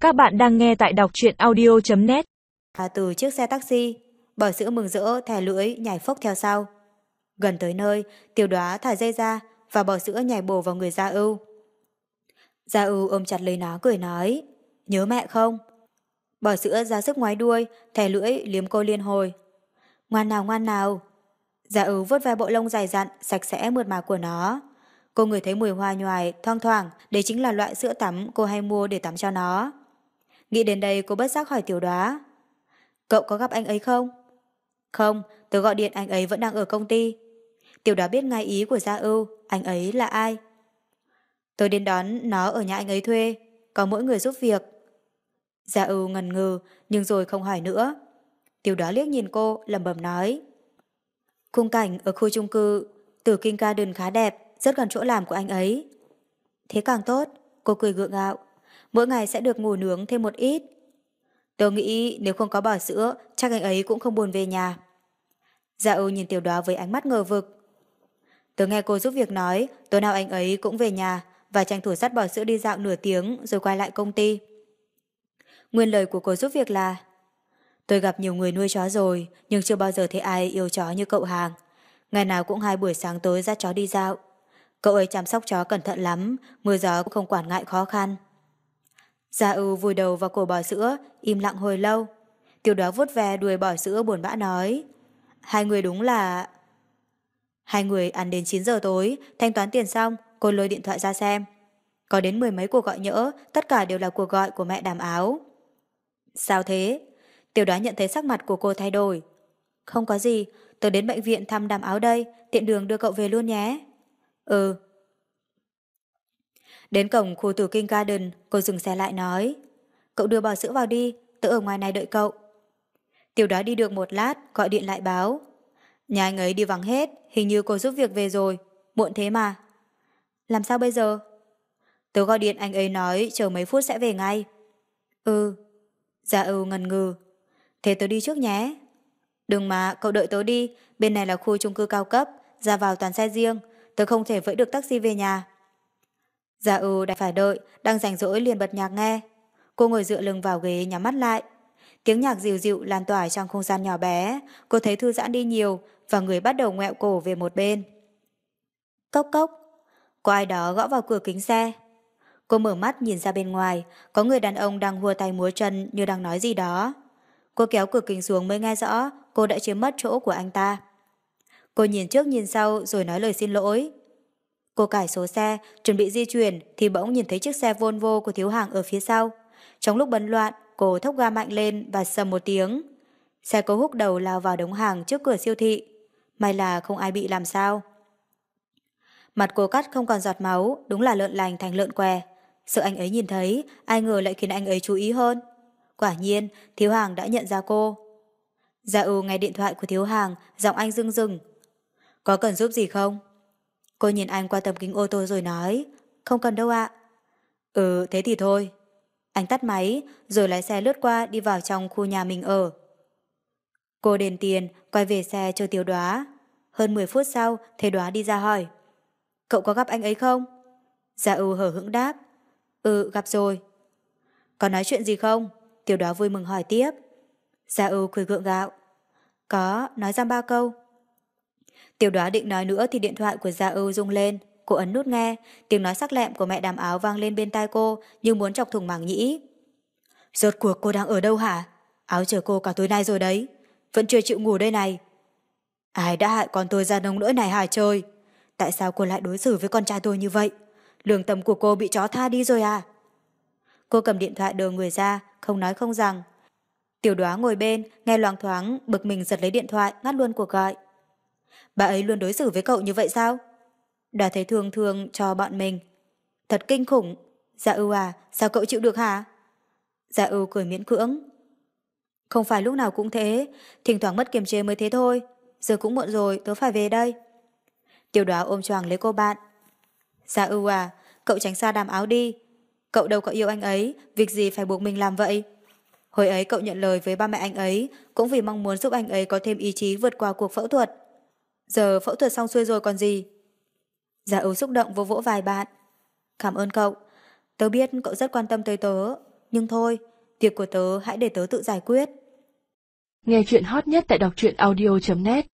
Các bạn đang nghe tại đọc truyện audio.net. Từ chiếc xe taxi, Bảo Sữa mừng rỡ thè lưỡi nhảy phốc theo sau. Gần tới nơi, Tiểu Đoá thả dây ra và Bảo Sữa nhảy bổ vào người Gia Ưu. Gia Ưu ôm chặt lấy nó cười nói, nhớ mẹ không? Bảo Sữa ra sức ngoái đuôi, thè lưỡi liếm cô liên hồi. Ngoan nào ngoan nào. Gia Ưu vuốt ve bộ lông dày dặn, sạch sẽ mượt mà của nó. Cô ngửi thấy mùi hoa nhoài, thoang thoảng, đấy chính là loại sữa tắm cô hay mua để tắm cho nó. Nghĩ đến đây cô bất giác hỏi Tiểu Đoá, cậu có gặp anh ấy không? Không, tớ gọi điện anh ấy vẫn đang ở công ty. Tiểu Đoá biết ngay ý của Gia Ưu, anh ấy là ai? Tôi đến đón nó ở nhà anh ấy thuê, có mỗi người giúp việc. Gia Ưu ngần ngừ, nhưng rồi không hỏi nữa. Tiểu Đoá liếc nhìn cô, lẩm bẩm nói. Khung cảnh ở khu chung cư Tử Kinh Garden khá đẹp, rất gần chỗ làm của anh ấy. Thế càng tốt, cô cười gượng gạo. Mỗi ngày sẽ được ngủ nướng thêm một ít. Tôi nghĩ nếu không có Bảo Sữa, chắc anh ấy cũng không buồn về nhà. Gia Ưu nhìn Tiểu Đoá với ánh mắt ngờ vực. Tớ nghe cô giúp việc nói, tối nào anh ấy cũng về nhà và tranh thủ dắt Bảo Sữa đi dạo nửa tiếng rồi quay lại công ty. Nguyên lời của cô giúp việc là, tôi gặp nhiều người nuôi chó rồi, nhưng chưa bao giờ thấy ai yêu chó như cậu Hàng. Ngày nào cũng 2 buổi sáng tối dắt chó đi dạo. Cậu ấy chăm sóc chó cẩn thận lắm, mưa gió cũng không quản ngại khó khăn. Gia Ưu vùi đầu vào cổ Bảo Sữa, im lặng hồi lâu. Tiểu Đoá vuốt ve đuôi Bảo Sữa buồn bã nói, hai người đúng là... Hai người ăn đến 9 giờ tối, thanh toán tiền xong, cô lôi điện thoại ra xem. Có đến 10 mấy cuộc gọi nhỡ, tất cả đều là cuộc gọi của mẹ Đàm Áo. Sao thế? Tiểu Đoá nhận thấy sắc mặt của cô thay đổi. Không có gì, tôi đến bệnh viện thăm Đàm Áo đây, tiện đường đưa cậu về luôn nhé. Ừ. Đến cổng khu Tử Kinh Garden, cô dừng xe lại nói, cậu đưa Bảo Sữa vào đi, tớ ở ngoài này đợi cậu. Tiểu Đoá đi được một lát, gọi điện lại báo. Nhà anh ấy đi vắng hết, hình như cô giúp việc về rồi, muộn thế mà. Làm sao bây giờ? Tớ gọi điện anh ấy nói chờ mấy phút sẽ về ngay. Ừ. Dạ ngần ngừ. Thế tớ đi trước nhé. Đừng mà, cậu đợi tớ đi, bên này là khu chung cư cao cấp, ra vào toàn xe riêng, tớ không thể vẫy được taxi về nhà. Dạ đành phải đợi, đang rảnh rỗi liền bật nhạc nghe. Cô ngồi dựa lưng vào ghế nhắm mắt lại. Tiếng nhạc dịu dịu lan tỏa trong không gian nhỏ bé, cô thấy thư giãn đi nhiều và người bắt đầu ngoẹo cổ về một bên. Cốc cốc, có ai đó gõ vào cửa kính xe. Cô mở mắt nhìn ra bên ngoài, có người đàn ông đang hùa tay múa chân như đang nói gì đó. Cô kéo cửa kính xuống mới nghe rõ cô đã chiếm mất chỗ của anh ta. Cô nhìn trước nhìn sau rồi nói lời xin lỗi. Cô cải số xe, chuẩn bị di chuyển thì bỗng nhìn thấy chiếc xe Volvo của Thiếu Hàng ở phía sau. Trong lúc bấn loạn, cô thốc ga mạnh lên và sầm một tiếng. Xe cô húc đầu lao vào đống hàng trước cửa siêu thị. May là không ai bị làm sao. Mặt cô cắt không còn giọt máu, đúng là lợn lành thành lợn què. Sợ anh ấy nhìn thấy, ai ngờ lại khiến anh ấy chú ý hơn. Quả nhiên, Thiếu Hàng đã nhận ra cô. Gia Ưu nghe điện thoại của Thiếu Hàng, giọng anh rưng rưng. Có cần giúp gì không? Cô nhìn anh qua tấm kính ô tô rồi nói, không cần đâu ạ. Ừ, thế thì thôi. Anh tắt máy, rồi lái xe lướt qua đi vào trong khu nhà mình ở. Cô đền tiền, quay về xe chờ Tiểu Đoá. Hơn 10 phút sau, thấy Đoá đi ra hỏi. Cậu có gặp anh ấy không? Gia Ưu hở hững đáp. Ừ, gặp rồi. Có nói chuyện gì không? Tiểu Đoá vui mừng hỏi tiếp. Gia Ưu cười gượng gạo. Có, nói ra 3 câu. Tiểu Đoá định nói nữa thì điện thoại của Gia Ưu rung lên. Cô ấn nút nghe, tiếng nói sắc lẹm của mẹ Đàm Áo vang lên bên tai cô như muốn chọc thủng màng nhĩ. Rốt cuộc cô đang ở đâu hả? Áo chờ cô cả tối nay rồi đấy. Vẫn chưa chịu ngủ đây này. Ai đã hại con tôi ra nông nỗi này hả trời? Tại sao cô lại đối xử với con trai tôi như vậy? Lương tâm của cô bị chó tha đi rồi à? Cô cầm điện thoại đờ người ra, không nói không rằng. Tiểu Đoá ngồi bên, nghe loáng thoáng, bực mình giật lấy điện thoại, ngắt luôn cuộc gọi. Bà ấy luôn đối xử với cậu như vậy sao? Đã thấy thương thương cho bọn mình. Thật kinh khủng. Dạ à, sao cậu chịu được hả? Dạ cười miễn cưỡng. Không phải lúc nào cũng thế, thỉnh thoảng mất kiềm chế mới thế thôi. Giờ cũng muộn rồi, tớ phải về đây. Tiểu Đoá ôm choàng lấy cô bạn. Dạ à, cậu tránh xa Đàm Áo đi. Cậu đâu có yêu anh ấy, việc gì phải buộc mình làm vậy? Hồi ấy cậu nhận lời với ba mẹ anh ấy, cũng vì mong muốn giúp anh ấy có thêm ý chí vượt qua cuộc phẫu thuật. Giờ phẫu thuật xong xuôi rồi còn gì? Dạ xúc động vỗ vỗ vai bạn. Cảm ơn cậu. Tớ biết cậu rất quan tâm tới tớ. nhưng thôi, việc của tớ hãy để tớ tự giải quyết. Nghe chuyện hot nhất tại đọc truyện audio.net